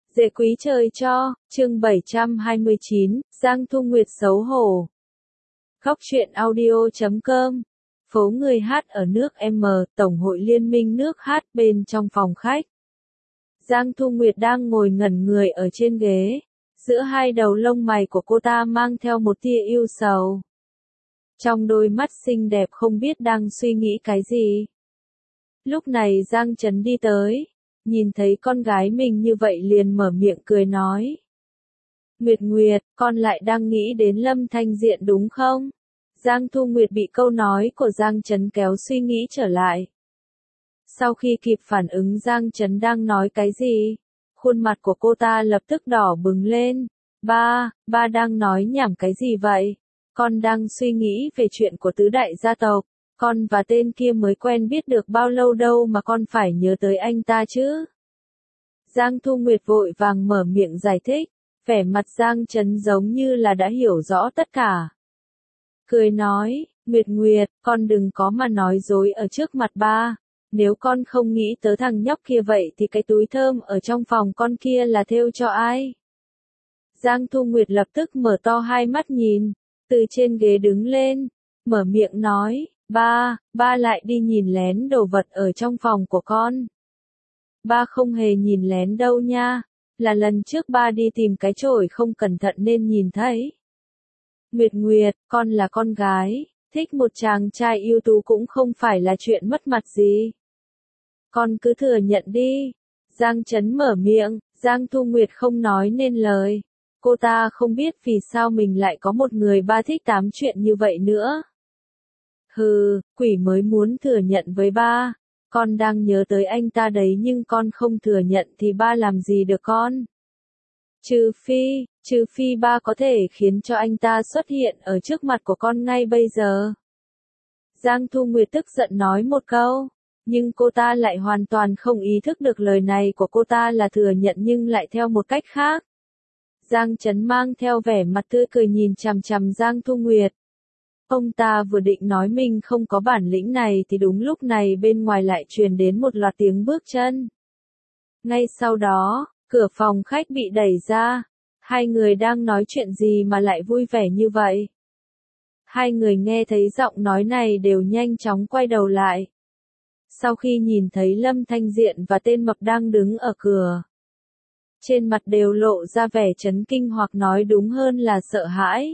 Dễ quý trời cho, chương 729, Giang Thu Nguyệt xấu hổ. Góc truyện audio.com. Phố người hát ở nước M, Tổng hội Liên minh nước hát bên trong phòng khách. Giang Thu Nguyệt đang ngồi ngẩn người ở trên ghế. Giữa hai đầu lông mày của cô ta mang theo một tia ưu sầu. Trong đôi mắt xinh đẹp không biết đang suy nghĩ cái gì. Lúc này Giang Trấn đi tới. Nhìn thấy con gái mình như vậy liền mở miệng cười nói. Nguyệt Nguyệt, con lại đang nghĩ đến Lâm Thanh Diện đúng không? Giang Thu Nguyệt bị câu nói của Giang Trấn kéo suy nghĩ trở lại. Sau khi kịp phản ứng Giang Trấn đang nói cái gì, khuôn mặt của cô ta lập tức đỏ bừng lên. Ba đang nói nhảm cái gì vậy? Con đang suy nghĩ về chuyện của tứ đại gia tộc. Con và tên kia mới quen biết được bao lâu đâu mà con phải nhớ tới anh ta chứ? Giang Thu Nguyệt vội vàng mở miệng giải thích, vẻ mặt Giang Trấn giống như là đã hiểu rõ tất cả. Cười nói, Nguyệt Nguyệt, con đừng có mà nói dối ở trước mặt ba. Nếu con không nghĩ tới thằng nhóc kia vậy thì cái túi thơm ở trong phòng con kia là thêu cho ai? Giang Thu Nguyệt lập tức mở to hai mắt nhìn, từ trên ghế đứng lên, mở miệng nói. Ba lại đi nhìn lén đồ vật ở trong phòng của con. Ba không hề nhìn lén đâu nha, là lần trước ba đi tìm cái chổi không cẩn thận nên nhìn thấy. Nguyệt Nguyệt, con là con gái, thích một chàng trai ưu tú cũng không phải là chuyện mất mặt gì. Con cứ thừa nhận đi. Giang Trấn mở miệng, Giang Thu Nguyệt không nói nên lời. Cô ta không biết vì sao mình lại có một người ba thích tám chuyện như vậy nữa. Hừ, quỷ mới muốn thừa nhận với ba. Con đang nhớ tới anh ta đấy nhưng con không thừa nhận thì ba làm gì được con. Trừ phi ba có thể khiến cho anh ta xuất hiện ở trước mặt của con ngay bây giờ. Giang Thu Nguyệt tức giận nói một câu, nhưng cô ta lại hoàn toàn không ý thức được lời này của cô ta là thừa nhận nhưng lại theo một cách khác. Giang Trấn mang theo vẻ mặt tươi cười nhìn chằm chằm Giang Thu Nguyệt. Ông ta vừa định nói mình không có bản lĩnh này thì đúng lúc này bên ngoài lại truyền đến một loạt tiếng bước chân. Ngay sau đó, cửa phòng khách bị đẩy ra. Hai người đang nói chuyện gì mà lại vui vẻ như vậy? Hai người nghe thấy giọng nói này đều nhanh chóng quay đầu lại. Sau khi nhìn thấy Lâm Thanh Diện và tên mập đang đứng ở cửa, trên mặt đều lộ ra vẻ chấn kinh hoặc nói đúng hơn là sợ hãi.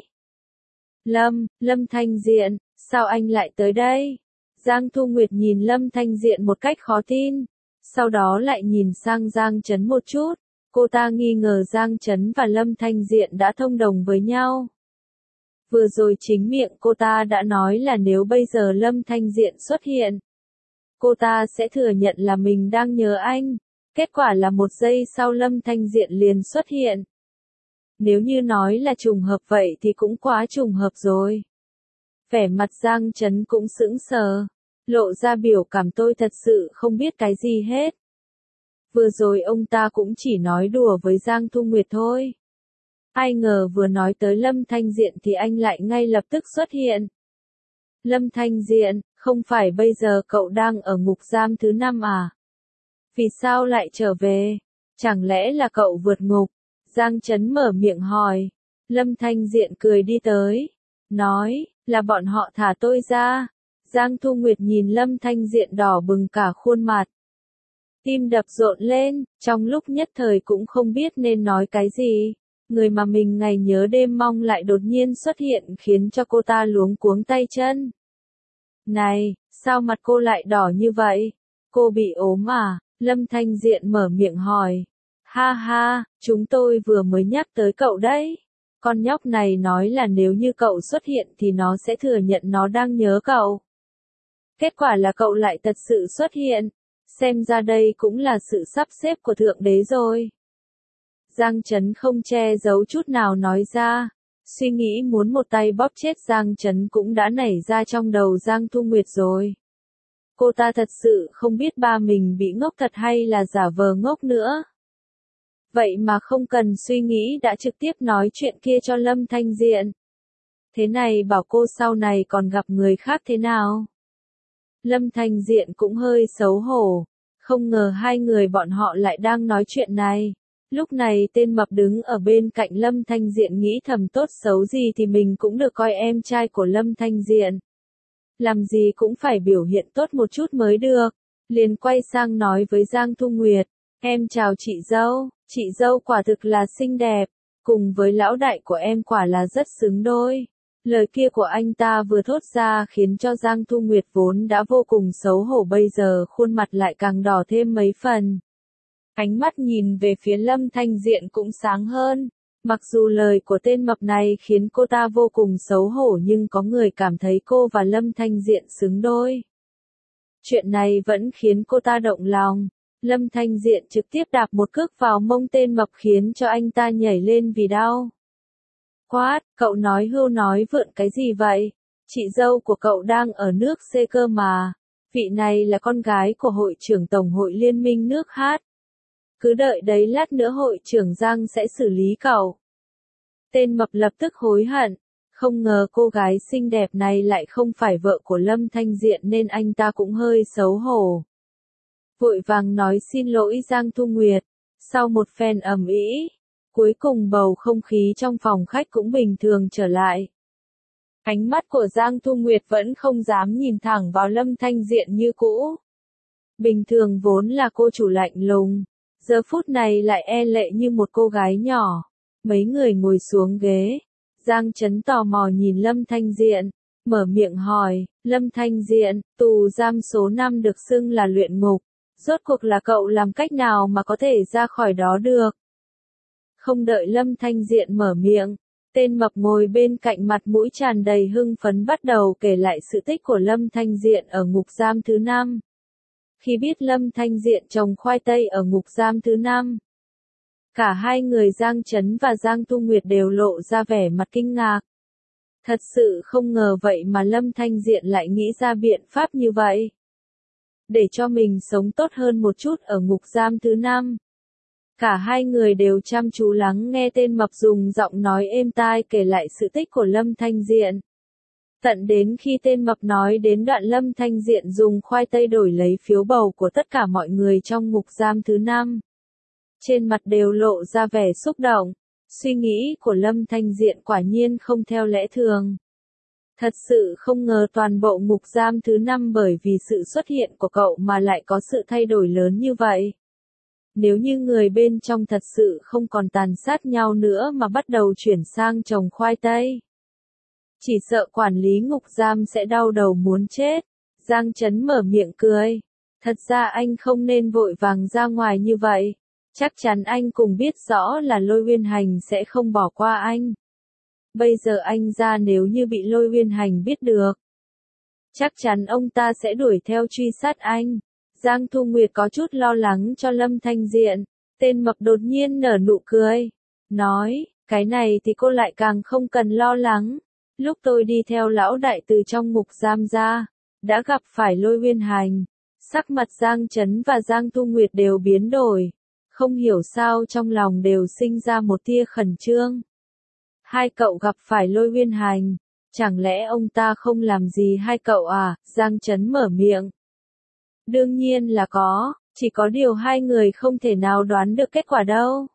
Lâm Thanh Diện, sao anh lại tới đây? Giang Thu Nguyệt nhìn Lâm Thanh Diện một cách khó tin, sau đó lại nhìn sang Giang Trấn một chút, cô ta nghi ngờ Giang Trấn và Lâm Thanh Diện đã thông đồng với nhau. Vừa rồi chính miệng cô ta đã nói là nếu bây giờ Lâm Thanh Diện xuất hiện, cô ta sẽ thừa nhận là mình đang nhớ anh, kết quả là một giây sau Lâm Thanh Diện liền xuất hiện. Nếu như nói là trùng hợp vậy thì cũng quá trùng hợp rồi. Vẻ mặt Giang Trấn cũng sững sờ, lộ ra biểu cảm tôi thật sự không biết cái gì hết. Vừa rồi ông ta cũng chỉ nói đùa với Giang Thu Nguyệt thôi. Ai ngờ vừa nói tới Lâm Thanh Diện thì anh lại ngay lập tức xuất hiện. Lâm Thanh Diện, không phải bây giờ cậu đang ở ngục giam thứ 5 à? Vì sao lại trở về? Chẳng lẽ là cậu vượt ngục? Giang Trấn mở miệng hỏi. Lâm Thanh Diện cười đi tới, nói, là bọn họ thả tôi ra. Giang Thu Nguyệt nhìn Lâm Thanh Diện đỏ bừng cả khuôn mặt. Tim đập rộn lên, trong lúc nhất thời cũng không biết nên nói cái gì. Người mà mình ngày nhớ đêm mong lại đột nhiên xuất hiện khiến cho cô ta luống cuống tay chân. Này, sao mặt cô lại đỏ như vậy? Cô bị ốm à? Lâm Thanh Diện mở miệng hỏi. Ha, chúng tôi vừa mới nhắc tới cậu đấy. Con nhóc này nói là nếu như cậu xuất hiện thì nó sẽ thừa nhận nó đang nhớ cậu. Kết quả là cậu lại thật sự xuất hiện. Xem ra đây cũng là sự sắp xếp của Thượng Đế rồi. Giang Trấn không che giấu chút nào nói ra. Suy nghĩ muốn một tay bóp chết Giang Trấn cũng đã nảy ra trong đầu Giang Thu Nguyệt rồi. Cô ta thật sự không biết ba mình bị ngốc thật hay là giả vờ ngốc nữa. Vậy mà không cần suy nghĩ đã trực tiếp nói chuyện kia cho Lâm Thanh Diện. Thế này bảo cô sau này còn gặp người khác thế nào? Lâm Thanh Diện cũng hơi xấu hổ. Không ngờ hai người bọn họ lại đang nói chuyện này. Lúc này tên mập đứng ở bên cạnh Lâm Thanh Diện nghĩ thầm tốt xấu gì thì mình cũng được coi em trai của Lâm Thanh Diện. Làm gì cũng phải biểu hiện tốt một chút mới được. Liền quay sang nói với Giang Thu Nguyệt, em chào chị dâu quả thực là xinh đẹp, cùng với lão đại của em quả là rất xứng đôi. Lời kia của anh ta vừa thốt ra khiến cho Giang Thu Nguyệt vốn đã vô cùng xấu hổ bây giờ khuôn mặt lại càng đỏ thêm mấy phần. Ánh mắt nhìn về phía Lâm Thanh Diện cũng sáng hơn. Mặc dù lời của tên mập này khiến cô ta vô cùng xấu hổ nhưng có người cảm thấy cô và Lâm Thanh Diện xứng đôi. Chuyện này vẫn khiến cô ta động lòng. Lâm Thanh Diện trực tiếp đạp một cước vào mông tên mập khiến cho anh ta nhảy lên vì đau. Quát, cậu nói hưu nói vượn cái gì vậy? Chị dâu của cậu đang ở nước C cơ mà. Vị này là con gái của hội trưởng Tổng hội Liên minh nước Hát. Cứ đợi đấy lát nữa hội trưởng Giang sẽ xử lý cậu. Tên mập lập tức hối hận. Không ngờ cô gái xinh đẹp này lại không phải vợ của Lâm Thanh Diện nên anh ta cũng hơi xấu hổ. Vội vàng nói xin lỗi Giang Thu Nguyệt. Sau một phen ầm ĩ, cuối cùng bầu không khí trong phòng khách cũng bình thường trở lại. Ánh mắt của Giang Thu Nguyệt vẫn không dám nhìn thẳng vào Lâm Thanh Diện như cũ. Bình thường vốn là cô chủ lạnh lùng, giờ phút này lại e lệ như một cô gái nhỏ. Mấy người ngồi xuống ghế. Giang Chấn tò mò nhìn Lâm Thanh Diện, mở miệng hỏi, Lâm Thanh Diện, tù giam số 5 được xưng là luyện ngục. Rốt cuộc là cậu làm cách nào mà có thể ra khỏi đó được? Không đợi Lâm Thanh Diện mở miệng, tên mập ngồi bên cạnh mặt mũi tràn đầy hưng phấn bắt đầu kể lại sự tích của Lâm Thanh Diện ở ngục giam thứ 5. Khi biết Lâm Thanh Diện trồng khoai tây ở ngục giam thứ 5, cả hai người Giang Chấn và Giang Thu Nguyệt đều lộ ra vẻ mặt kinh ngạc. Thật sự không ngờ vậy mà Lâm Thanh Diện lại nghĩ ra biện pháp như vậy. Để cho mình sống tốt hơn một chút ở ngục giam thứ 5. Cả hai người đều chăm chú lắng nghe tên mập dùng giọng nói êm tai kể lại sự tích của Lâm Thanh Diện. Tận đến khi tên mập nói đến đoạn Lâm Thanh Diện dùng khoai tây đổi lấy phiếu bầu của tất cả mọi người trong ngục giam thứ 5. Trên mặt đều lộ ra vẻ xúc động. Suy nghĩ của Lâm Thanh Diện quả nhiên không theo lẽ thường. Thật sự không ngờ toàn bộ ngục giam thứ 5 bởi vì sự xuất hiện của cậu mà lại có sự thay đổi lớn như vậy. Nếu như người bên trong thật sự không còn tàn sát nhau nữa mà bắt đầu chuyển sang trồng khoai tây, chỉ sợ quản lý ngục giam sẽ đau đầu muốn chết. Giang Chấn mở miệng cười. Thật ra anh không nên vội vàng ra ngoài như vậy. Chắc chắn anh cũng biết rõ là Lôi Uyên Hành sẽ không bỏ qua anh. Bây giờ anh ra nếu như bị Lôi Uyên Hành biết được, chắc chắn ông ta sẽ đuổi theo truy sát anh. Giang Thu Nguyệt có chút lo lắng cho Lâm Thanh Diện. Tên mập đột nhiên nở nụ cười. Nói, cái này thì cô lại càng không cần lo lắng. Lúc tôi đi theo lão đại từ trong ngục giam ra, đã gặp phải Lôi Uyên Hành. Sắc mặt Giang Chấn và Giang Thu Nguyệt đều biến đổi. Không hiểu sao trong lòng đều sinh ra một tia khẩn trương. Hai cậu gặp phải Lôi Uyên Hành, chẳng lẽ ông ta không làm gì hai cậu à? Giang Chấn mở miệng. Đương nhiên là có, chỉ có điều hai người không thể nào đoán được kết quả đâu.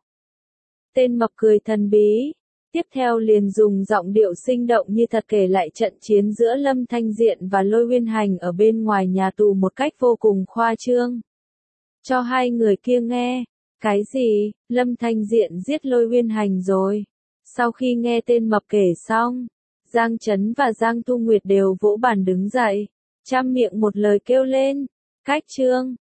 Tên mập cười thần bí, tiếp theo liền dùng giọng điệu sinh động như thật kể lại trận chiến giữa Lâm Thanh Diện và Lôi Uyên Hành ở bên ngoài nhà tù một cách vô cùng khoa trương. Cho hai người kia nghe. Cái gì? Lâm Thanh Diện giết Lôi Uyên Hành rồi? Sau khi nghe tên mập kể xong, Giang Chấn và Giang Thu Nguyệt đều vỗ bàn đứng dậy, trăm miệng một lời kêu lên. Cách chương